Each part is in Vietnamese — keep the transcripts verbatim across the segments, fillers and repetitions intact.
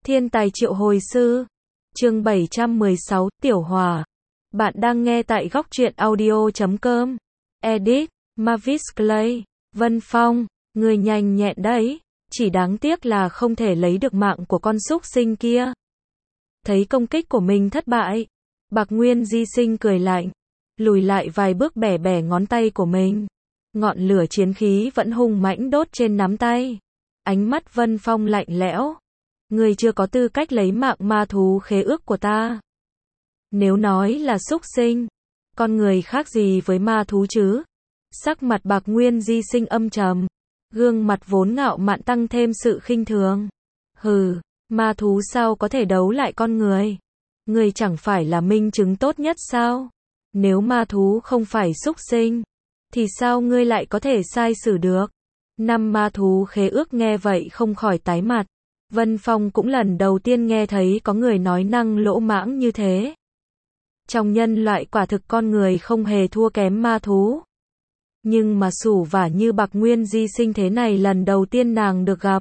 Thiên tài triệu hồi sư. Chương bảy trăm mười sáu, Tiểu Hòa. Bạn đang nghe tại góc truyện audio chấm com. Edit, Mavis Clay. Vân Phong, người nhanh nhẹn đấy. Chỉ đáng tiếc là không thể lấy được mạng của con súc sinh kia. Thấy công kích của mình thất bại, Bạc Nguyên Di Sinh cười lạnh, lùi lại vài bước bẻ bẻ ngón tay của mình. Ngọn lửa chiến khí vẫn hung mãnh đốt trên nắm tay. Ánh mắt Vân Phong lạnh lẽo. Ngươi chưa có tư cách lấy mạng ma thú khế ước của ta. Nếu nói là súc sinh, con người khác gì với ma thú chứ? Sắc mặt Bạc Nguyên Di Sinh âm trầm, gương mặt vốn ngạo mạn tăng thêm sự khinh thường. Hừ, ma thú sao có thể đấu lại con người? Ngươi chẳng phải là minh chứng tốt nhất sao? Nếu ma thú không phải súc sinh, thì sao ngươi lại có thể sai xử được? Năm ma thú khế ước nghe vậy không khỏi tái mặt. Vân Phong cũng lần đầu tiên nghe thấy có người nói năng lỗ mãng như thế. Trong nhân loại quả thực con người không hề thua kém ma thú. Nhưng mà sủ vả như Bạc Nguyên Di Sinh thế này lần đầu tiên nàng được gặp.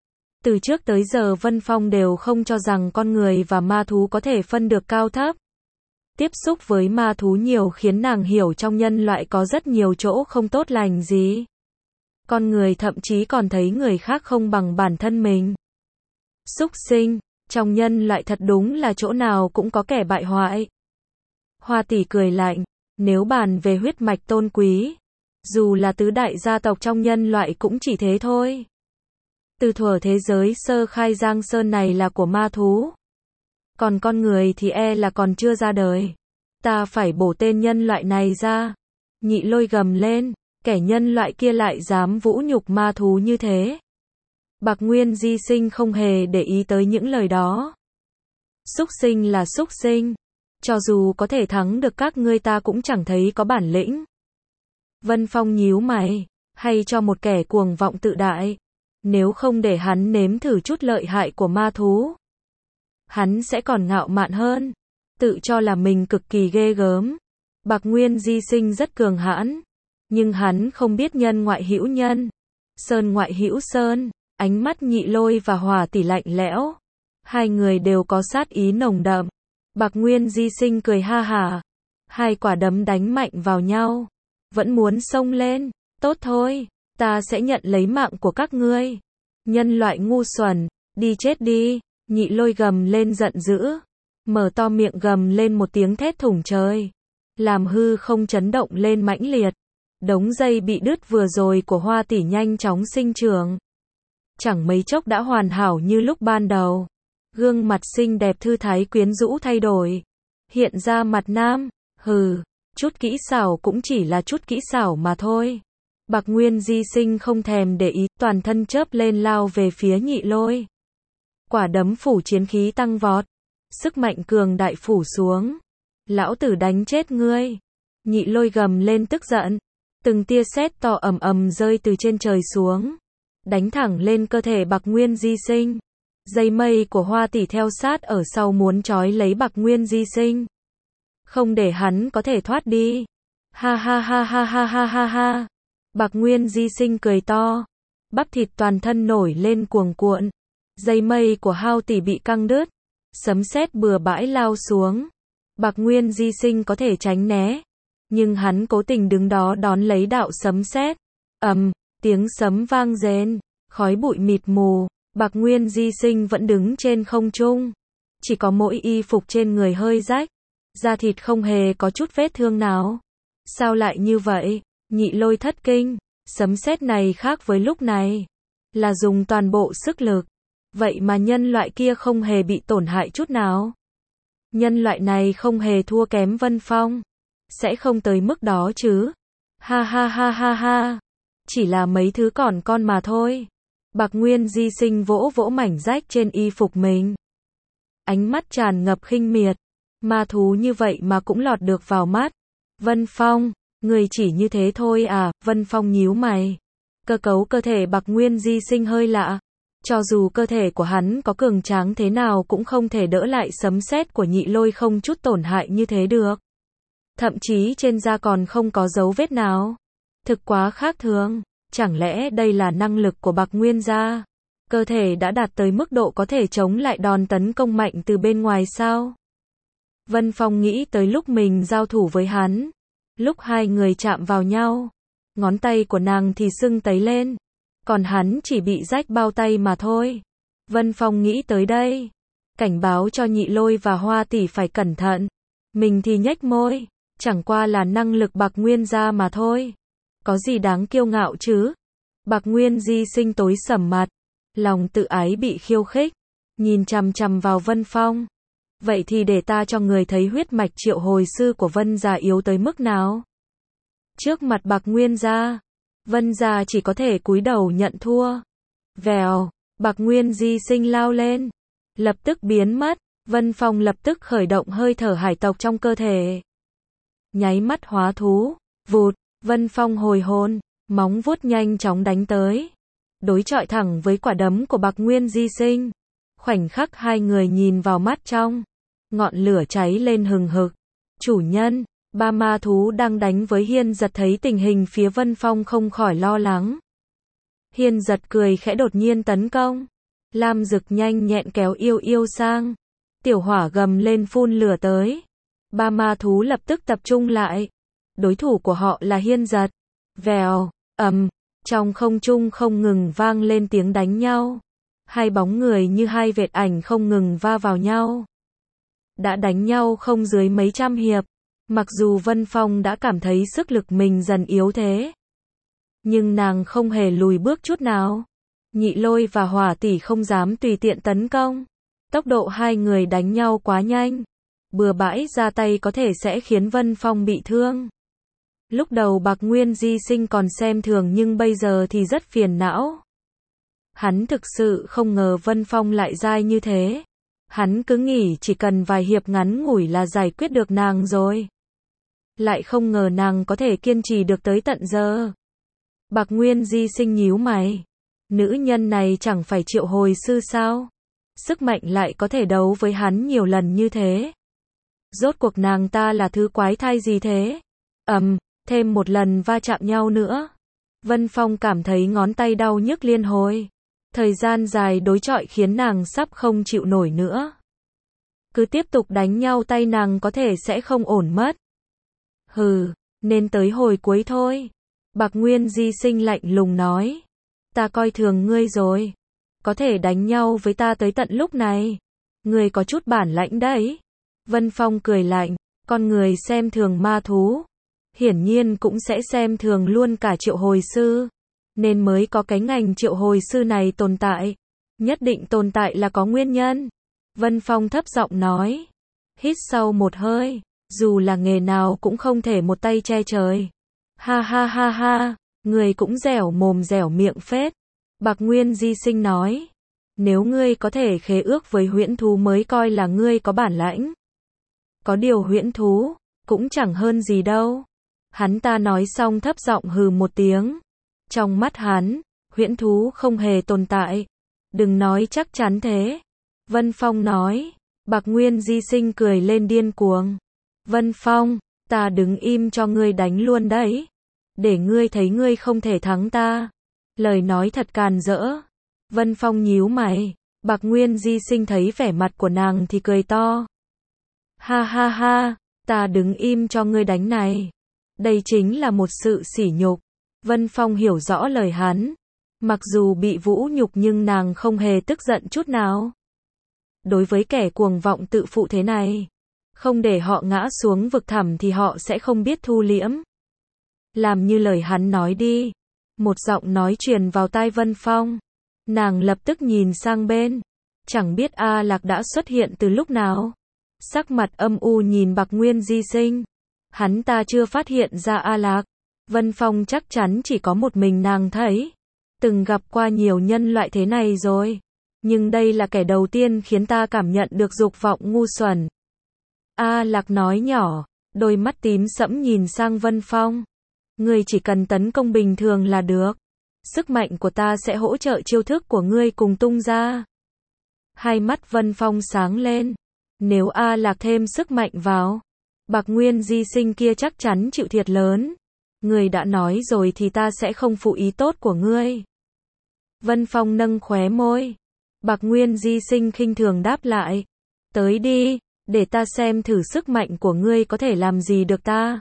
Từ trước tới giờ Vân Phong đều không cho rằng con người và ma thú có thể phân được cao thấp. Tiếp xúc với ma thú nhiều khiến nàng hiểu trong nhân loại có rất nhiều chỗ không tốt lành gì. Con người thậm chí còn thấy người khác không bằng bản thân mình. Súc sinh, trong nhân loại thật đúng là chỗ nào cũng có kẻ bại hoại. Hoa tỷ cười lạnh, nếu bàn về huyết mạch tôn quý, dù là tứ đại gia tộc trong nhân loại cũng chỉ thế thôi. Từ thuở thế giới sơ khai Giang Sơn này là của ma thú. Còn con người thì e là còn chưa ra đời. Ta phải bổ tên nhân loại này ra. Nhị Lôi gầm lên, kẻ nhân loại kia lại dám vũ nhục ma thú như thế. Bạc Nguyên Di Sinh không hề để ý tới những lời đó. Súc sinh là súc sinh. Cho dù có thể thắng được các ngươi ta cũng chẳng thấy có bản lĩnh. Vân Phong nhíu mày, hay cho một kẻ cuồng vọng tự đại. Nếu không để hắn nếm thử chút lợi hại của ma thú, hắn sẽ còn ngạo mạn hơn. Tự cho là mình cực kỳ ghê gớm. Bạc Nguyên Di Sinh rất cường hãn. Nhưng hắn không biết nhân ngoại hữu nhân. Sơn ngoại hữu sơn. Ánh mắt Nhị Lôi và Hỏa tỷ lạnh lẽo. Hai người đều có sát ý nồng đậm. Bạc Nguyên Di Sinh cười ha hả. Hai quả đấm đánh mạnh vào nhau. Vẫn muốn xông lên. Tốt thôi, ta sẽ nhận lấy mạng của các ngươi. Nhân loại ngu xuẩn, đi chết đi. Nhị Lôi gầm lên giận dữ. Mở to miệng gầm lên một tiếng thét thủng trời. Làm hư không chấn động lên mãnh liệt. Đống dây bị đứt vừa rồi của Hoa tỷ nhanh chóng sinh trưởng. Chẳng mấy chốc đã hoàn hảo như lúc ban đầu. Gương mặt xinh đẹp thư thái quyến rũ thay đổi. Hiện ra mặt nam. Hừ, chút kỹ xảo cũng chỉ là chút kỹ xảo mà thôi. Bạc Nguyên Di Sinh không thèm để ý, toàn thân chớp lên lao về phía Nhị Lôi. Quả đấm phủ chiến khí tăng vọt. Sức mạnh cường đại phủ xuống. Lão tử đánh chết ngươi. Nhị Lôi gầm lên tức giận. Từng tia sét to ầm ầm rơi từ trên trời xuống. Đánh thẳng lên cơ thể Bạc Nguyên Di Sinh. Dây mây của Hoa tỷ theo sát ở sau muốn trói lấy Bạc Nguyên Di Sinh. Không để hắn có thể thoát đi. Ha ha ha ha ha ha ha ha. Bạc Nguyên Di Sinh cười to. Bắp thịt toàn thân nổi lên cuồng cuộn. Dây mây của Hao tỷ bị căng đứt. Sấm sét bừa bãi lao xuống. Bạc Nguyên Di Sinh có thể tránh né. Nhưng hắn cố tình đứng đó đón lấy đạo sấm sét. Ầm, tiếng sấm vang rền. Khói bụi mịt mù. Bạc Nguyên Di Sinh vẫn đứng trên không trung. Chỉ có mỗi y phục trên người hơi rách. Da thịt không hề có chút vết thương nào. Sao lại như vậy? Nhị Lôi thất kinh. Sấm sét này khác với lúc này. Là dùng toàn bộ sức lực. Vậy mà nhân loại kia không hề bị tổn hại chút nào. Nhân loại này không hề thua kém Vân Phong. Sẽ không tới mức đó chứ. Ha ha ha ha ha. Chỉ là mấy thứ còn con mà thôi. Bạc Nguyên Di Sinh vỗ vỗ mảnh rách trên y phục mình. Ánh mắt tràn ngập khinh miệt. Ma thú như vậy mà cũng lọt được vào mắt. Vân Phong, người chỉ như thế thôi à? Vân Phong nhíu mày. Cơ cấu cơ thể Bạc Nguyên Di Sinh hơi lạ. Cho dù cơ thể của hắn có cường tráng thế nào cũng không thể đỡ lại sấm sét của Nhị Lôi không chút tổn hại như thế được. Thậm chí trên da còn không có dấu vết nào. Thực quá khác thường. Chẳng lẽ đây là năng lực của Bạc Nguyên gia? Cơ thể đã đạt tới mức độ có thể chống lại đòn tấn công mạnh từ bên ngoài sao? Vân Phong nghĩ tới lúc mình giao thủ với hắn. Lúc hai người chạm vào nhau, ngón tay của nàng thì sưng tấy lên, còn hắn chỉ bị rách bao tay mà thôi. Vân Phong nghĩ tới đây, cảnh báo cho Nhị Lôi và Hoa tỷ phải cẩn thận. Mình thì nhếch môi, chẳng qua là năng lực Bạc Nguyên gia mà thôi. Có gì đáng kiêu ngạo chứ? Bạc Nguyên Di Sinh tối sầm mặt, lòng tự ái bị khiêu khích, nhìn chằm chằm vào Vân Phong. Vậy thì để ta cho người thấy huyết mạch triệu hồi sư của Vân gia yếu tới mức nào. Trước mặt Bạc Nguyên gia, Vân gia chỉ có thể cúi đầu nhận thua. Vèo, Bạc Nguyên Di Sinh lao lên, lập tức biến mất. Vân Phong lập tức khởi động hơi thở hải tộc trong cơ thể. Nháy mắt hóa thú, vụt, Vân Phong hồi hồn, móng vuốt nhanh chóng đánh tới, đối chọi thẳng với quả đấm của Bạc Nguyên Di Sinh. Khoảnh khắc hai người nhìn vào mắt trong, ngọn lửa cháy lên hừng hực. Chủ nhân, ba ma thú đang đánh với Hiên Giật thấy tình hình phía Vân Phong không khỏi lo lắng. Hiên Giật cười khẽ đột nhiên tấn công. Lam Dực nhanh nhẹn kéo Yêu Yêu sang. Tiểu Hỏa gầm lên phun lửa tới. Ba ma thú lập tức tập trung lại. Đối thủ của họ là Hiên Giật. Vèo, ầm, trong không trung không ngừng vang lên tiếng đánh nhau. Hai bóng người như hai vệt ảnh không ngừng va vào nhau. Đã đánh nhau không dưới mấy trăm hiệp. Mặc dù Vân Phong đã cảm thấy sức lực mình dần yếu thế, nhưng nàng không hề lùi bước chút nào. Nhị Lôi và Hỏa tỷ không dám tùy tiện tấn công. Tốc độ hai người đánh nhau quá nhanh. Bừa bãi ra tay có thể sẽ khiến Vân Phong bị thương. Lúc đầu Bạc Nguyên Di Sinh còn xem thường nhưng bây giờ thì rất phiền não. Hắn thực sự không ngờ Vân Phong lại dai như thế. Hắn cứ nghĩ chỉ cần vài hiệp ngắn ngủi là giải quyết được nàng rồi. Lại không ngờ nàng có thể kiên trì được tới tận giờ. Bạc Nguyên Di Sinh nhíu mày. Nữ nhân này chẳng phải triệu hồi sư sao? Sức mạnh lại có thể đấu với hắn nhiều lần như thế. Rốt cuộc nàng ta là thứ quái thai gì thế? Ầm, um, thêm một lần va chạm nhau nữa. Vân Phong cảm thấy ngón tay đau nhức liên hồi. Thời gian dài đối chọi khiến nàng sắp không chịu nổi nữa. Cứ tiếp tục đánh nhau tay nàng có thể sẽ không ổn mất. Hừ, nên tới hồi cuối thôi. Bạc Nguyên Di Sinh lạnh lùng nói. Ta coi thường ngươi rồi. Có thể đánh nhau với ta tới tận lúc này. Ngươi có chút bản lãnh đấy. Vân Phong cười lạnh. Con người xem thường ma thú, hiển nhiên cũng sẽ xem thường luôn cả triệu hồi sư. Nên mới có cái ngành triệu hồi sư này tồn tại. Nhất định tồn tại là có nguyên nhân. Vân Phong thấp giọng nói. Hít sâu một hơi. Dù là nghề nào cũng không thể một tay che trời. Ha ha ha ha. Người cũng dẻo mồm dẻo miệng phết. Bạc Nguyên Di Sinh nói. Nếu ngươi có thể khế ước với huyễn thú mới coi là ngươi có bản lãnh. Có điều huyễn thú cũng chẳng hơn gì đâu. Hắn ta nói xong thấp giọng hừ một tiếng. Trong mắt hắn, huyễn thú không hề tồn tại. Đừng nói chắc chắn thế. Vân Phong nói. Bạc Nguyên Di Sinh cười lên điên cuồng. Vân Phong, ta đứng im cho ngươi đánh luôn đấy. Để ngươi thấy ngươi không thể thắng ta. Lời nói thật càn rỡ. Vân Phong nhíu mày. Bạc Nguyên Di Sinh thấy vẻ mặt của nàng thì cười to. Ha ha ha, ta đứng im cho ngươi đánh này. Đây chính là một sự sỉ nhục. Vân Phong hiểu rõ lời hắn. Mặc dù bị vũ nhục nhưng nàng không hề tức giận chút nào. Đối với kẻ cuồng vọng tự phụ thế này, không để họ ngã xuống vực thẳm thì họ sẽ không biết thu liễm. Làm như lời hắn nói đi. Một giọng nói truyền vào tai Vân Phong. Nàng lập tức nhìn sang bên. Chẳng biết A Lạc đã xuất hiện từ lúc nào. Sắc mặt âm u nhìn Bạc Nguyên Di Sinh. Hắn ta chưa phát hiện ra A Lạc. Vân Phong chắc chắn chỉ có một mình nàng thấy. Từng gặp qua nhiều nhân loại thế này rồi. Nhưng đây là kẻ đầu tiên khiến ta cảm nhận được dục vọng ngu xuẩn. A Lạc nói nhỏ, đôi mắt tím sẫm nhìn sang Vân Phong. Ngươi chỉ cần tấn công bình thường là được. Sức mạnh của ta sẽ hỗ trợ chiêu thức của ngươi cùng tung ra. Hai mắt Vân Phong sáng lên. Nếu A Lạc thêm sức mạnh vào, Bạc Nguyên Di Sinh kia chắc chắn chịu thiệt lớn. Ngươi đã nói rồi thì ta sẽ không phụ ý tốt của ngươi. Vân Phong nâng khóe môi. Bạc Nguyên Di Sinh khinh thường đáp lại. Tới đi, để ta xem thử sức mạnh của ngươi có thể làm gì được ta.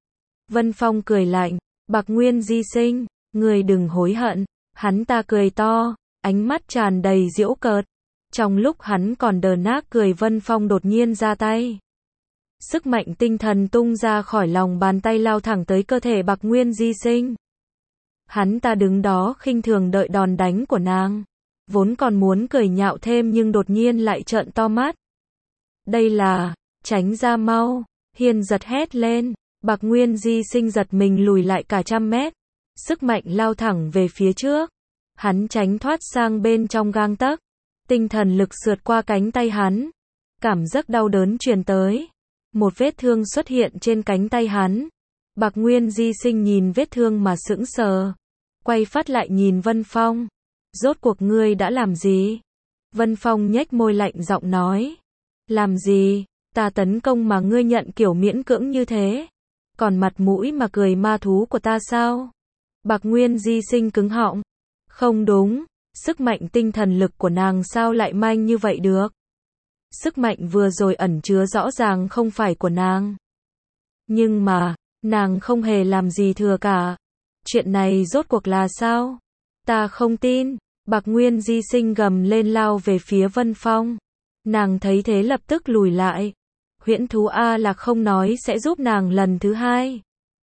Vân Phong cười lạnh. Bạc Nguyên Di Sinh, ngươi đừng hối hận. Hắn ta cười to, ánh mắt tràn đầy giễu cợt. Trong lúc hắn còn đờ nác cười, Vân Phong đột nhiên ra tay. Sức mạnh tinh thần tung ra khỏi lòng bàn tay lao thẳng tới cơ thể Bạc Nguyên Di Sinh. Hắn ta đứng đó khinh thường đợi đòn đánh của nàng. Vốn còn muốn cười nhạo thêm nhưng đột nhiên lại trợn to mắt. Đây là, tránh ra mau, Hiên giật hét lên. Bạc Nguyên Di Sinh giật mình lùi lại cả trăm mét. Sức mạnh lao thẳng về phía trước. Hắn tránh thoát sang bên trong gang tấc. Tinh thần lực sượt qua cánh tay hắn. Cảm giác đau đớn truyền tới. Một vết thương xuất hiện trên cánh tay hắn. Bạc Nguyên Di Sinh nhìn vết thương mà sững sờ. Quay phát lại nhìn Vân Phong. Rốt cuộc ngươi đã làm gì? Vân Phong nhếch môi lạnh giọng nói. Làm gì? Ta tấn công mà ngươi nhận kiểu miễn cưỡng như thế. Còn mặt mũi mà cười ma thú của ta sao? Bạc Nguyên Di Sinh cứng họng. Không đúng, sức mạnh tinh thần lực của nàng sao lại manh như vậy được? Sức mạnh vừa rồi ẩn chứa rõ ràng không phải của nàng. Nhưng mà, nàng không hề làm gì thừa cả. Chuyện này rốt cuộc là sao? Ta không tin. Bạc Nguyên Di Sinh gầm lên lao về phía Vân Phong. Nàng thấy thế lập tức lùi lại. Huyễn thú A Lạc không nói sẽ giúp nàng lần thứ hai.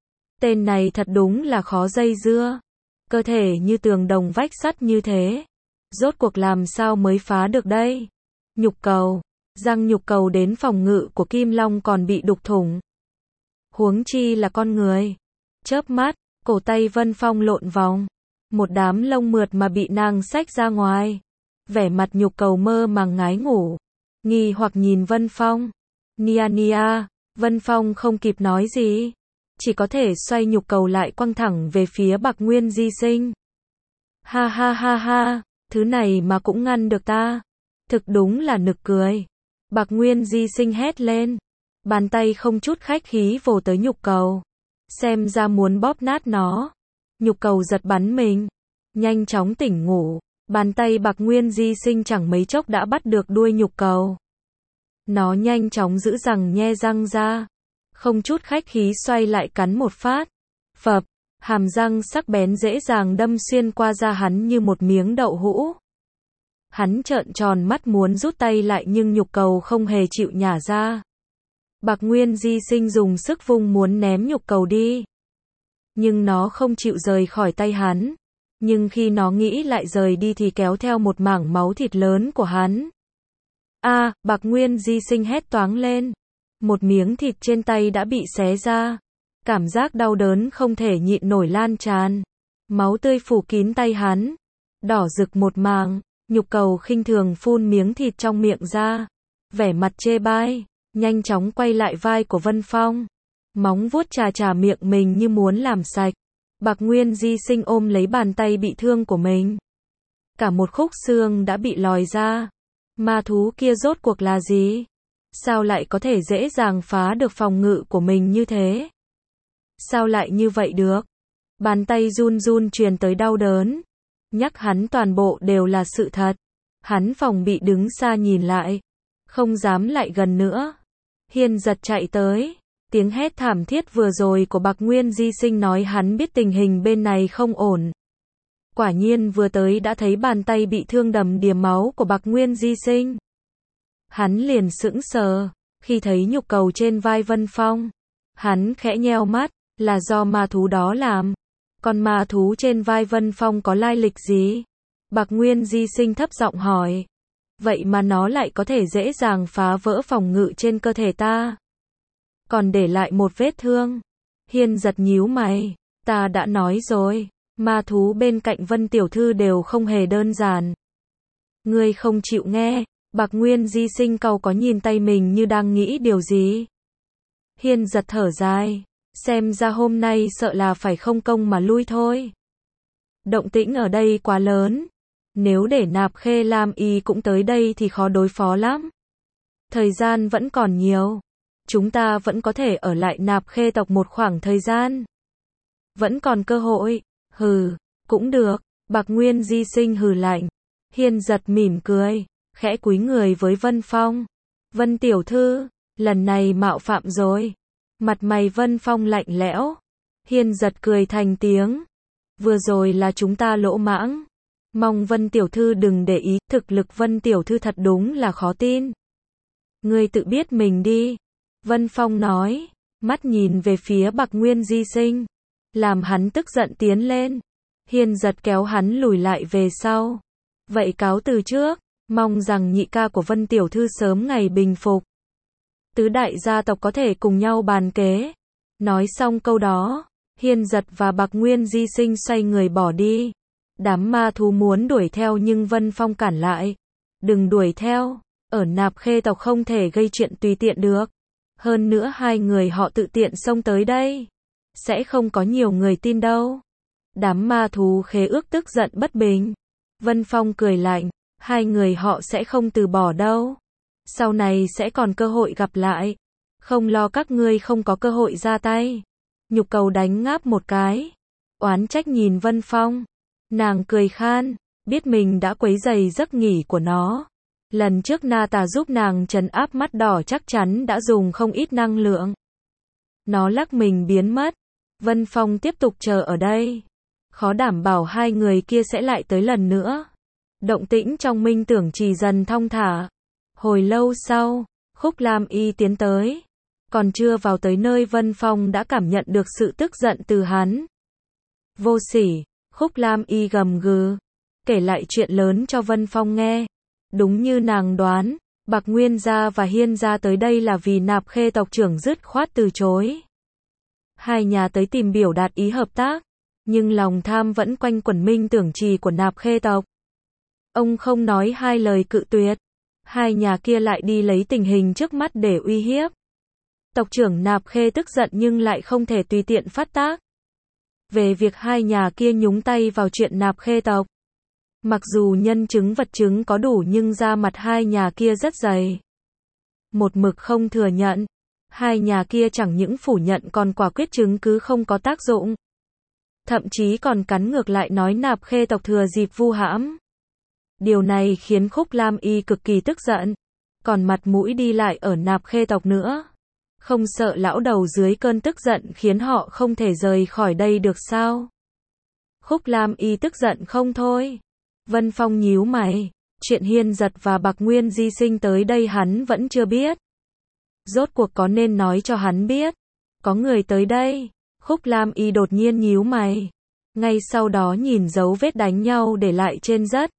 Tên này thật đúng là khó dây dưa. Cơ thể như tường đồng vách sắt như thế. Rốt cuộc làm sao mới phá được đây? Nhục cầu. Răng nhục cầu đến phòng ngự của Kim Long còn bị đục thủng. Huống chi là con người. Chớp mắt, cổ tay Vân Phong lộn vòng. Một đám lông mượt mà bị nàng xách ra ngoài. Vẻ mặt nhục cầu mơ màng ngái ngủ. Nghi hoặc nhìn Vân Phong. Nia nia, Vân Phong không kịp nói gì. Chỉ có thể xoay nhục cầu lại quăng thẳng về phía Bạc Nguyên Di Sinh. Ha ha ha ha, thứ này mà cũng ngăn được ta. Thực đúng là nực cười. Bạc Nguyên Di Sinh hét lên. Bàn tay không chút khách khí vồ tới nhục cầu. Xem ra muốn bóp nát nó. Nhục cầu giật bắn mình. Nhanh chóng tỉnh ngủ. Bàn tay Bạc Nguyên Di Sinh chẳng mấy chốc đã bắt được đuôi nhục cầu. Nó nhanh chóng giữ rằng nhe răng ra. Không chút khách khí xoay lại cắn một phát. Phập, hàm răng sắc bén dễ dàng đâm xuyên qua da hắn như một miếng đậu hũ. Hắn trợn tròn mắt muốn rút tay lại nhưng nhục cầu không hề chịu nhả ra. Bạc Nguyên Di Sinh dùng sức vung muốn ném nhục cầu đi. Nhưng nó không chịu rời khỏi tay hắn. Nhưng khi nó nghĩ lại rời đi thì kéo theo một mảng máu thịt lớn của hắn. A, à, Bạc Nguyên Di Sinh hét toáng lên. Một miếng thịt trên tay đã bị xé ra. Cảm giác đau đớn không thể nhịn nổi lan tràn. Máu tươi phủ kín tay hắn. Đỏ rực một mảng. Nhục cầu khinh thường phun miếng thịt trong miệng ra. Vẻ mặt chê bai. Nhanh chóng quay lại vai của Vân Phong. Móng vuốt chà chà miệng mình như muốn làm sạch. Bạc Nguyên Di Sinh ôm lấy bàn tay bị thương của mình. Cả một khúc xương đã bị lòi ra. Ma thú kia rốt cuộc là gì? Sao lại có thể dễ dàng phá được phòng ngự của mình như thế? Sao lại như vậy được? Bàn tay run run truyền tới đau đớn. Nhắc hắn toàn bộ đều là sự thật. Hắn phòng bị đứng xa nhìn lại. Không dám lại gần nữa. Hiên giật chạy tới. Tiếng hét thảm thiết vừa rồi của Bạc Nguyên Di Sinh nói hắn biết tình hình bên này không ổn. Quả nhiên vừa tới đã thấy bàn tay bị thương đầm đìa máu của Bạc Nguyên Di Sinh. Hắn liền sững sờ, khi thấy nhục cầu trên vai Vân Phong. Hắn khẽ nheo mắt, là do ma thú đó làm. Còn ma thú trên vai Vân Phong có lai lịch gì? Bạc Nguyên Di Sinh thấp giọng hỏi. Vậy mà nó lại có thể dễ dàng phá vỡ phòng ngự trên cơ thể ta. Còn để lại một vết thương. Hiên giật nhíu mày. Ta đã nói rồi, ma thú bên cạnh Vân Tiểu Thư đều không hề đơn giản. Ngươi không chịu nghe. Bạc Nguyên Di Sinh cau có nhìn tay mình như đang nghĩ điều gì. Hiên giật thở dài. Xem ra hôm nay sợ là phải không công mà lui thôi. Động tĩnh ở đây quá lớn. Nếu để Nạp Khê Lam Y cũng tới đây thì khó đối phó lắm. Thời gian vẫn còn nhiều. Chúng ta vẫn có thể ở lại Nạp Khê tộc một khoảng thời gian. Vẫn còn cơ hội. Hừ, cũng được. Bạc Nguyên Di Sinh hừ lạnh. Hiên Giật mỉm cười, khẽ cúi người với Vân Phong. Vân tiểu thư, lần này mạo phạm rồi. Mặt mày Vân Phong lạnh lẽo. Hiên Giật cười thành tiếng. Vừa rồi là chúng ta lỗ mãng. Mong Vân tiểu thư đừng để ý, thực lực Vân tiểu thư thật đúng là khó tin. Ngươi tự biết mình đi. Vân Phong nói, mắt nhìn về phía Bạc Nguyên Di Sinh, làm hắn tức giận tiến lên. Hiên Giật kéo hắn lùi lại về sau. Vậy cáo từ trước, mong rằng nhị ca của Vân tiểu thư sớm ngày bình phục. Tứ đại gia tộc có thể cùng nhau bàn kế. Nói xong câu đó, Hiên Giật và Bạc Nguyên Di Sinh xoay người bỏ đi. Đám ma thú muốn đuổi theo nhưng Vân Phong cản lại. Đừng đuổi theo, ở Nạp Khê tộc không thể gây chuyện tùy tiện được. Hơn nữa hai người họ tự tiện xông tới đây, sẽ không có nhiều người tin đâu. Đám ma thú khế ước tức giận bất bình. Vân Phong cười lạnh, hai người họ sẽ không từ bỏ đâu. Sau này sẽ còn cơ hội gặp lại. Không lo các ngươi không có cơ hội ra tay. Nhục Cầu đánh ngáp một cái, oán trách nhìn Vân Phong. Nàng cười khan, biết mình đã quấy rầy giấc nghỉ của nó. Lần trước Na Tà giúp nàng trấn áp mắt đỏ chắc chắn đã dùng không ít năng lượng. Nó lắc mình biến mất. Vân Phong tiếp tục chờ ở đây. Khó đảm bảo hai người kia sẽ lại tới lần nữa. Động tĩnh trong Minh Tưởng Trì dần thong thả. Hồi lâu sau, Khúc Lam Y tiến tới. Còn chưa vào tới nơi Vân Phong đã cảm nhận được sự tức giận từ hắn. Vô sỉ, Khúc Lam Y gầm gừ, kể lại chuyện lớn cho Vân Phong nghe. Đúng như nàng đoán, Bạc Nguyên gia và Hiên gia tới đây là vì Nạp Khê tộc trưởng dứt khoát từ chối. Hai nhà tới tìm biểu đạt ý hợp tác, nhưng lòng tham vẫn quanh quẩn Minh Tưởng Trì của Nạp Khê tộc. Ông không nói hai lời cự tuyệt. Hai nhà kia lại đi lấy tình hình trước mắt để uy hiếp. Tộc trưởng Nạp Khê tức giận nhưng lại không thể tùy tiện phát tác. Về việc hai nhà kia nhúng tay vào chuyện Nạp Khê tộc. Mặc dù nhân chứng vật chứng có đủ nhưng da mặt hai nhà kia rất dày. Một mực không thừa nhận. Hai nhà kia chẳng những phủ nhận còn quả quyết chứng cứ không có tác dụng. Thậm chí còn cắn ngược lại nói Nạp Khê tộc thừa dịp vu hãm. Điều này khiến Khúc Lam Y cực kỳ tức giận. Còn mặt mũi đi lại ở Nạp Khê tộc nữa. Không sợ lão đầu dưới cơn tức giận khiến họ không thể rời khỏi đây được sao? Khúc Lam Y tức giận không thôi. Vân Phong nhíu mày. Chuyện Hiên Giật và Bạc Nguyên Di Sinh tới đây hắn vẫn chưa biết. Rốt cuộc có nên nói cho hắn biết. Có người tới đây. Khúc Lam Y đột nhiên nhíu mày. Ngay sau đó nhìn dấu vết đánh nhau để lại trên đất.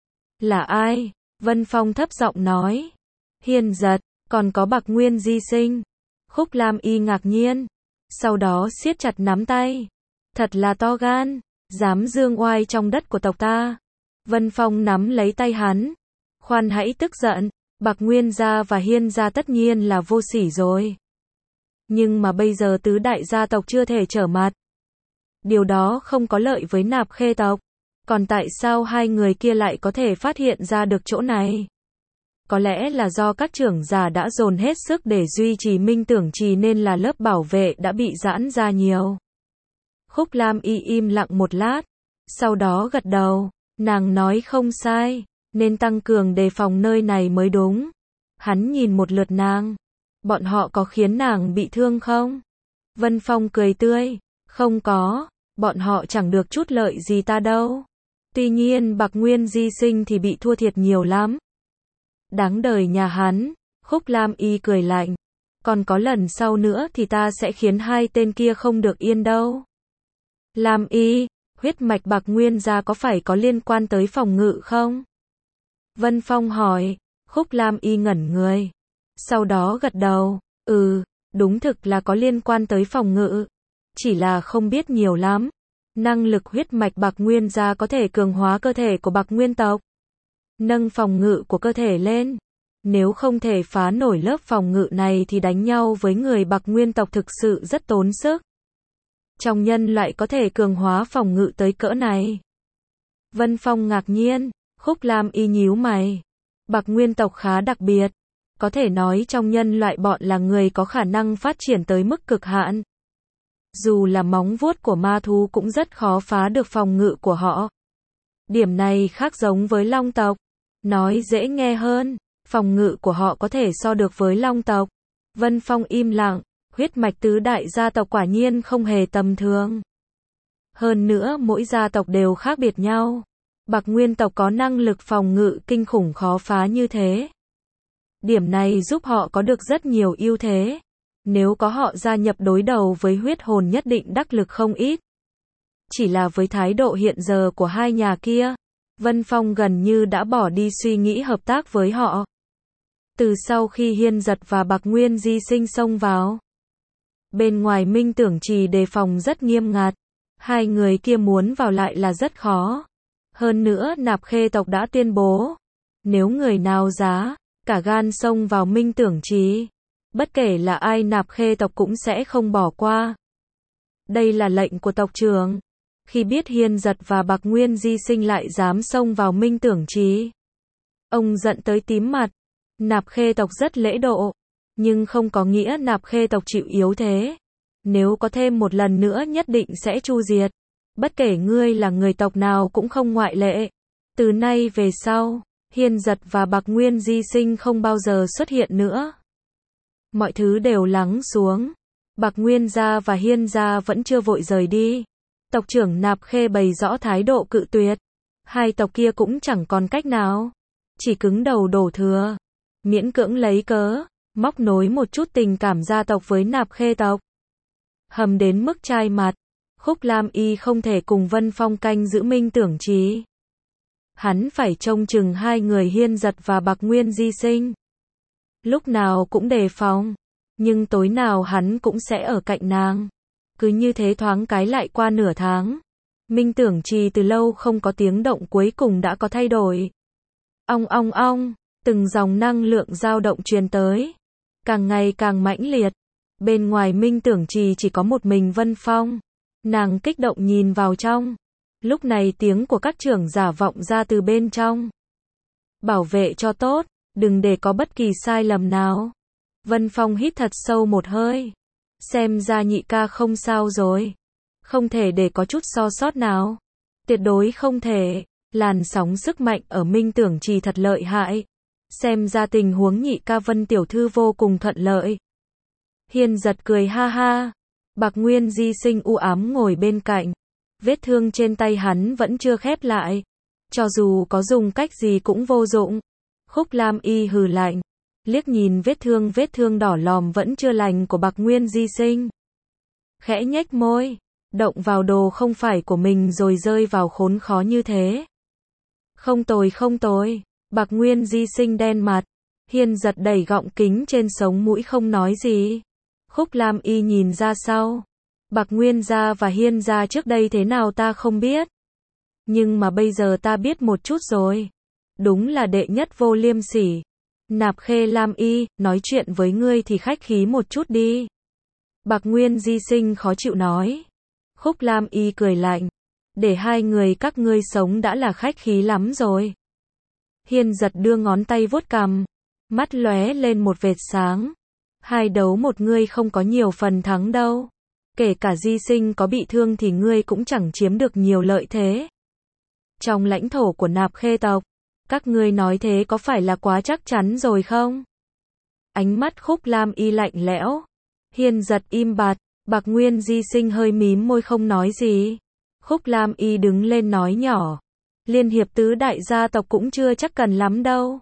Là ai? Vân Phong thấp giọng nói. Hiên Giật, còn có Bạc Nguyên Di Sinh. Khúc Lam Y ngạc nhiên. Sau đó siết chặt nắm tay. Thật là to gan. Dám dương oai trong đất của tộc ta. Vân Phong nắm lấy tay hắn. Khoan hãy tức giận. Bạc Nguyên gia và Hiên gia tất nhiên là vô sỉ rồi. Nhưng mà bây giờ tứ đại gia tộc chưa thể trở mặt. Điều đó không có lợi với Nạp Khê tộc. Còn tại sao hai người kia lại có thể phát hiện ra được chỗ này? Có lẽ là do các trưởng giả đã dồn hết sức để duy trì Minh Tưởng Trì nên là lớp bảo vệ đã bị giãn ra nhiều. Khúc Lam Y im lặng một lát. Sau đó gật đầu. Nàng nói không sai. Nên tăng cường đề phòng nơi này mới đúng. Hắn nhìn một lượt nàng. Bọn họ có khiến nàng bị thương không? Vân Phong cười tươi. Không có. Bọn họ chẳng được chút lợi gì ta đâu. Tuy nhiên Bạc Nguyên Di Sinh thì bị thua thiệt nhiều lắm. Đáng đời nhà hắn. Khúc Lam Y cười lạnh. Còn có lần sau nữa thì ta sẽ khiến hai tên kia không được yên đâu. Lam Y, huyết mạch Bạc Nguyên gia có phải có liên quan tới phòng ngự không? Vân Phong hỏi. Khúc Lam Y ngẩn người. Sau đó gật đầu. Ừ, đúng thực là có liên quan tới phòng ngự. Chỉ là không biết nhiều lắm. Năng lực huyết mạch Bạc Nguyên gia có thể cường hóa cơ thể của Bạc Nguyên tộc. Nâng phòng ngự của cơ thể lên. Nếu không thể phá nổi lớp phòng ngự này thì đánh nhau với người Bạc Nguyên tộc thực sự rất tốn sức. Trong nhân loại có thể cường hóa phòng ngự tới cỡ này. Vân Phong ngạc nhiên. Khúc Lam Y nhíu mày. Bạc Nguyên tộc khá đặc biệt. Có thể nói trong nhân loại bọn là người có khả năng phát triển tới mức cực hạn. Dù là móng vuốt của ma thú cũng rất khó phá được phòng ngự của họ. Điểm này khác giống với Long tộc. Nói dễ nghe hơn, phòng ngự của họ có thể so được với Long tộc. Vân Phong im lặng, huyết mạch tứ đại gia tộc quả nhiên không hề tầm thường. Hơn nữa mỗi gia tộc đều khác biệt nhau. Bạc Nguyên tộc có năng lực phòng ngự kinh khủng khó phá như thế. Điểm này giúp họ có được rất nhiều ưu thế. Nếu có họ gia nhập đối đầu với huyết hồn nhất định đắc lực không ít. Chỉ là với thái độ hiện giờ của hai nhà kia, Vân Phong gần như đã bỏ đi suy nghĩ hợp tác với họ. Từ sau khi Hiên Giật và Bạc Nguyên Di Sinh xông vào, bên ngoài Minh Tưởng Trì đề phòng rất nghiêm ngặt. Hai người kia muốn vào lại là rất khó. Hơn nữa Nạp Khê tộc đã tuyên bố, nếu người nào dám cả gan xông vào Minh Tưởng Trì, bất kể là ai Nạp Khê tộc cũng sẽ không bỏ qua. Đây là lệnh của tộc trưởng. Khi biết Hiên Giật và Bạc Nguyên Di Sinh lại dám xông vào Minh Tưởng Trì, ông giận tới tím mặt. Nạp Khê tộc rất lễ độ, nhưng không có nghĩa Nạp Khê tộc chịu yếu thế. Nếu có thêm một lần nữa nhất định sẽ tru diệt. Bất kể ngươi là người tộc nào cũng không ngoại lệ. Từ nay về sau, Hiên Giật và Bạc Nguyên Di Sinh không bao giờ xuất hiện nữa. Mọi thứ đều lắng xuống. Bạc Nguyên gia và Hiên gia vẫn chưa vội rời đi. Tộc trưởng Nạp Khê bày rõ thái độ cự tuyệt. Hai tộc kia cũng chẳng còn cách nào. Chỉ cứng đầu đổ thừa. Miễn cưỡng lấy cớ, móc nối một chút tình cảm gia tộc với Nạp Khê tộc. Hầm đến mức chai mặt. Khúc Lam Y không thể cùng Vân Phong canh giữ Minh Tưởng Trì. Hắn phải trông chừng hai người Hiên Giật và Bạc Nguyên Di Sinh. Lúc nào cũng đề phòng. Nhưng tối nào hắn cũng sẽ ở cạnh nàng. Cứ như thế thoáng cái lại qua nửa tháng. Minh Tưởng Trì từ lâu không có tiếng động cuối cùng đã có thay đổi. Ong ong ong, từng dòng năng lượng dao động truyền tới. Càng ngày càng mãnh liệt. Bên ngoài Minh Tưởng Trì chỉ có một mình Vân Phong. Nàng kích động nhìn vào trong. Lúc này tiếng của các trưởng giả vọng ra từ bên trong. Bảo vệ cho tốt, đừng để có bất kỳ sai lầm nào. Vân Phong hít thật sâu một hơi. Xem ra nhị ca không sao rồi. Không thể để có chút so sót nào. Tuyệt đối không thể. Làn sóng sức mạnh ở Minh Tưởng Trì thật lợi hại. Xem ra tình huống nhị ca Vân tiểu thư vô cùng thuận lợi. Hiên Giật cười ha ha. Bạc Nguyên Di Sinh u ám ngồi bên cạnh. Vết thương trên tay hắn vẫn chưa khép lại. Cho dù có dùng cách gì cũng vô dụng. Khúc Lam Y hừ lạnh. Liếc nhìn vết thương vết thương đỏ lòm vẫn chưa lành của Bạc Nguyên Di Sinh. Khẽ nhếch môi. Động vào đồ không phải của mình rồi rơi vào khốn khó như thế. Không tồi không tồi. Bạc Nguyên Di Sinh đen mặt. Hiên Giật đẩy gọng kính trên sống mũi không nói gì. Khúc Lam Y nhìn ra sau. Bạc Nguyên gia và Hiên gia trước đây thế nào ta không biết. Nhưng mà bây giờ ta biết một chút rồi. Đúng là đệ nhất vô liêm sỉ. Nạp Khê Lam Y, nói chuyện với ngươi thì khách khí một chút đi. Bạc Nguyên Di Sinh khó chịu nói. Khúc Lam Y cười lạnh. Để hai người các ngươi sống đã là khách khí lắm rồi. Hiên Giật đưa ngón tay vuốt cằm. Mắt lóe lên một vệt sáng. Hai đấu một ngươi không có nhiều phần thắng đâu. Kể cả Di Sinh có bị thương thì ngươi cũng chẳng chiếm được nhiều lợi thế. Trong lãnh thổ của Nạp Khê tộc, các ngươi nói thế có phải là quá chắc chắn rồi không? Ánh mắt Khúc Lam Y lạnh lẽo. Hiên Giật im bặt. Bạc Nguyên Di Sinh hơi mím môi không nói gì. Khúc Lam Y đứng lên nói nhỏ. Liên hiệp tứ đại gia tộc cũng chưa chắc cần lắm đâu.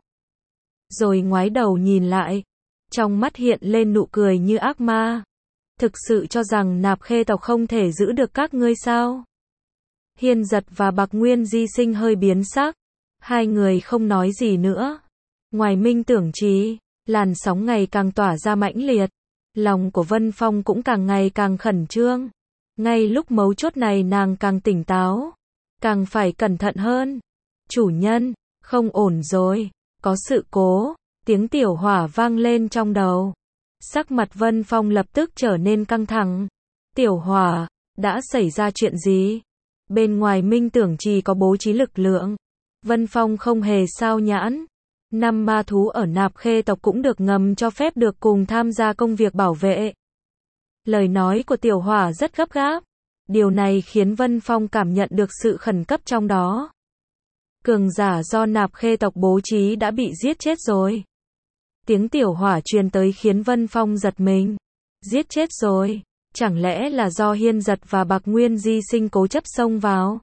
Rồi ngoái đầu nhìn lại. Trong mắt hiện lên nụ cười như ác ma. Thực sự cho rằng Nạp Khê tộc không thể giữ được các ngươi sao? Hiên Giật và Bạc Nguyên Di Sinh hơi biến sắc. Hai người không nói gì nữa. Ngoài Minh Tưởng Trì, làn sóng ngày càng tỏa ra mãnh liệt. Lòng của Vân Phong cũng càng ngày càng khẩn trương. Ngay lúc mấu chốt này nàng càng tỉnh táo. Càng phải cẩn thận hơn. Chủ nhân, không ổn rồi. Có sự cố. Tiếng tiểu hỏa vang lên trong đầu. Sắc mặt Vân Phong lập tức trở nên căng thẳng. Tiểu hỏa, đã xảy ra chuyện gì? Bên ngoài Minh Tưởng Trì có bố trí lực lượng. Vân Phong không hề sao nhãn. Năm ma thú ở Nạp Khê tộc cũng được ngầm cho phép được cùng tham gia công việc bảo vệ. Lời nói của tiểu hỏa rất gấp gáp. Điều này khiến Vân Phong cảm nhận được sự khẩn cấp trong đó. cường giả do Nạp Khê tộc bố trí đã bị giết chết rồi. Tiếng tiểu hỏa truyền tới khiến Vân Phong giật mình. Giết chết rồi, chẳng lẽ là do Hiên Giật và Bạc Nguyên Di Sinh cố chấp xông vào?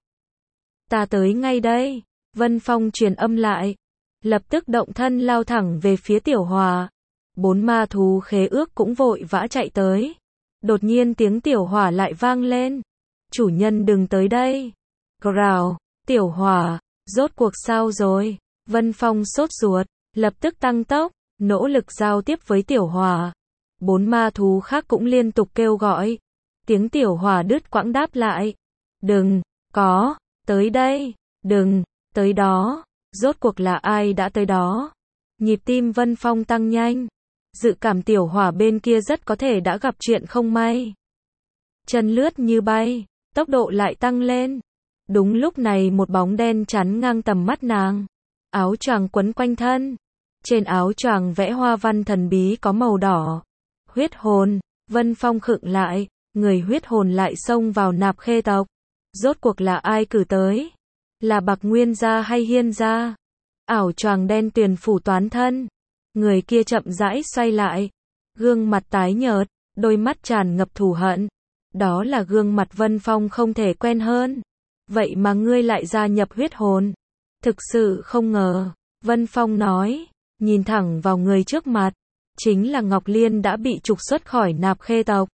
Ta tới ngay đây, Vân Phong truyền âm lại. Lập tức động thân lao thẳng về phía tiểu hỏa. Bốn ma thú khế ước cũng vội vã chạy tới. Đột nhiên tiếng tiểu hỏa lại vang lên. Chủ nhân đừng tới đây. Growl, tiểu hỏa, rốt cuộc sao rồi? Vân Phong sốt ruột, lập tức tăng tốc, nỗ lực giao tiếp với tiểu hỏa. Bốn ma thú khác cũng liên tục kêu gọi. Tiếng tiểu hỏa đứt quãng đáp lại. Đừng, có, tới đây, đừng, tới đó. Rốt cuộc là ai đã tới đó? Nhịp tim Vân Phong tăng nhanh. Dự cảm tiểu hỏa bên kia rất có thể đã gặp chuyện không may. Chân lướt như bay, tốc độ lại tăng lên. Đúng lúc này một bóng đen chắn ngang tầm mắt nàng. Áo choàng quấn quanh thân. Trên áo choàng vẽ hoa văn thần bí có màu đỏ. Huyết hồn, Vân Phong khựng lại, người huyết hồn lại xông vào Nạp Khê tộc. Rốt cuộc là ai cử tới? Là Bạc Nguyên gia hay Hiên gia? Ảo choàng đen tuyền phủ toán thân. Người kia chậm rãi xoay lại. Gương mặt tái nhợt, đôi mắt tràn ngập thù hận. Đó là gương mặt Vân Phong không thể quen hơn. Vậy mà ngươi lại gia nhập huyết hồn. Thực sự không ngờ, Vân Phong nói, nhìn thẳng vào người trước mặt. Chính là Ngọc Liên đã bị trục xuất khỏi Nạp Khê tộc.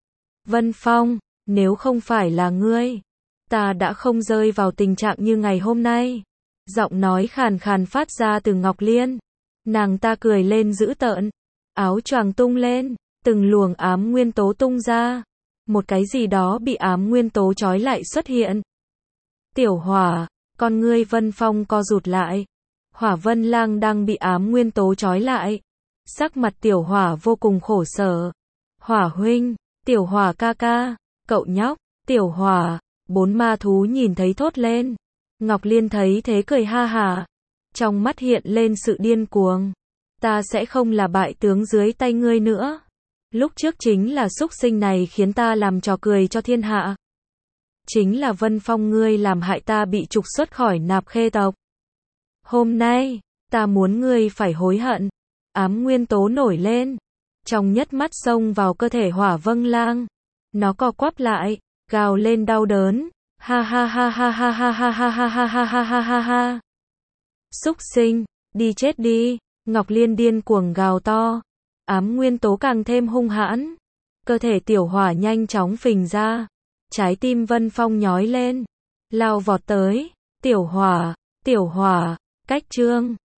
Vân Phong, nếu không phải là ngươi, ta đã không rơi vào tình trạng như ngày hôm nay. Giọng nói khàn khàn phát ra từ Ngọc Liên. Nàng ta cười lên dữ tợn. Áo choàng tung lên, từng luồng ám nguyên tố tung ra. Một cái gì đó bị ám nguyên tố trói lại xuất hiện. Tiểu hỏa, con ngươi Vân Phong co rụt lại. Hỏa Vân Lang đang bị ám nguyên tố trói lại. Sắc mặt tiểu hỏa vô cùng khổ sở. Hỏa huynh, tiểu hỏa ca ca, cậu nhóc, tiểu hỏa, bốn ma thú nhìn thấy thốt lên. Ngọc Liên thấy thế cười ha hả. Trong mắt hiện lên sự điên cuồng. Ta sẽ không là bại tướng dưới tay ngươi nữa. Lúc trước chính là súc sinh này khiến ta làm trò cười cho thiên hạ. Chính là Vân Phong ngươi làm hại ta bị trục xuất khỏi Nạp Khê tộc. Hôm nay, ta muốn ngươi phải hối hận. Ám nguyên tố nổi lên. Trong nhất mắt xông vào cơ thể Hỏa Vân Lang. Nó co quắp lại, gào lên đau đớn. Ha ha ha ha ha ha ha ha ha ha ha ha ha ha ha. Súc sinh, đi chết đi. Ngọc Liên điên cuồng gào to. Ám nguyên tố càng thêm hung hãn. Cơ thể tiểu hỏa nhanh chóng phình ra. Trái tim Vân Phong nhói lên. Lao vọt tới. Tiểu hỏa, tiểu hỏa, cách chương.